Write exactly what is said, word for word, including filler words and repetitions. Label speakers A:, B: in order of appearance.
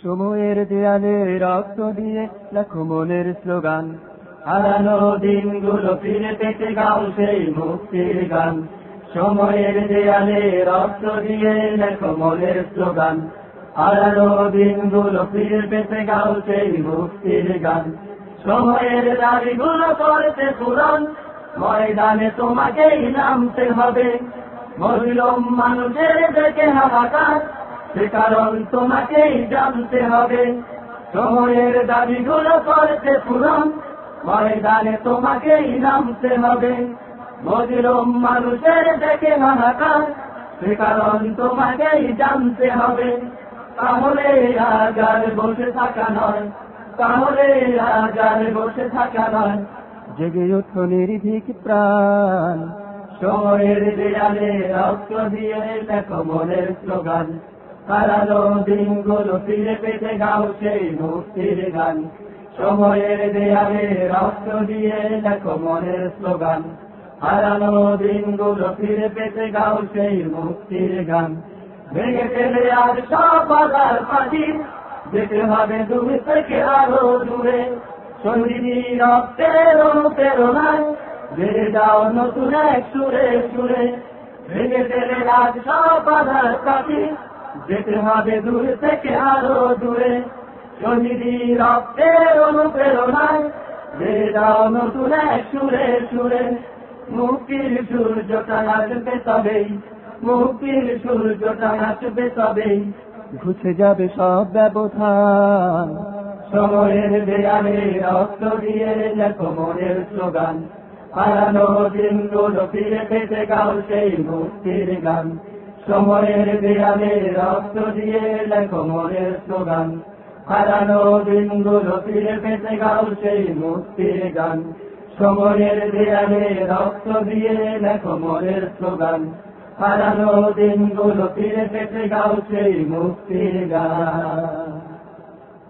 A: সময়ের দেয়ালে রক্ত দিয়ে লাখো মনের স্লোগান, হারানো দিনগুলো ফিরে পেতে গাও সেই মুক্তির গান। সময়ের দেয়ালে রক্ত দিয়ে লাখো মনের স্লোগান, হারানো দিনগুলো ফিরে পেতে গাও সেই মুক্তির গান। সময়ের দাবিগুলো করতে পূরণ, ময়দানে তোমাকেই নামতে হবে। মজলুম মানুষের দেখে হাহাকার, সে কারণ তোমাকেই জানতে হবে। সময়ের দাবিগুলো করতে পূরণ, ময়দানে তোমাকেই নামতে হবে। মজলুম মানুষের দেখে হাহাকার, সে কারণ তোমাকেই জানতে হবে। তাহলে আজ আর বসে থাকা নয়, তাহলে আজ আর বসে থাকা নয়, জেগে ওঠো নির্ভীক প্রাণ। সময়ের দেয়ালে রক্ত দিয়ে লেখো মনের স্লোগান, হারানো দিনগুলো ফিরে পেতে গাও সেই মুক্তির গান। সময়ের দেয়ালে রক্ত দিয়ে লেখো মনের স্লোগান, হারানো দিনগুলো ফিরে পেতে গাও সেই মুক্তির গান। ভেঙে ফেলে আর সব বাধার ফাঁকি, যেতে হবে দূর থেকে আরো দূরে। শহীদি রক্তের অনুপ্রেরণায় বেড়ে যাও নতুন এক সুরে সুরে। ভেঙে ফেলে আজ সব বাধার ফাঁকি, যেতে হবে দূর থেকে আরো দূরে। শহীদি রক্তের অনুপ্রেরণায় বেড়ে যাও নতুন এক সুরে সুরে। মুক্তির সূর্যটা আসবে তবেই, মুক্তির সূর্যটা আসবে তবেই, ঘুচে যাবে সব ব্যবধান। সময়ের দেয়ালে রক্ত দিয়ে লেখো মনের স্লোগান, হারানো দিনগুলো ফিরে পেতে গাও সেই মুক্তির গান। সময়ের দেয়ালে রক্ত দিয়ে লেখো মনের স্লোগান, হারানো দিনগুলো ফিরে পেতে গাও সেই মুক্তির গান। সময়ের দেয়ালে রক্ত দিয়ে লেখো মনের স্লোগান, হারানো দিনগুলো ফিরে পেতে গাও সেই মুক্তির গান।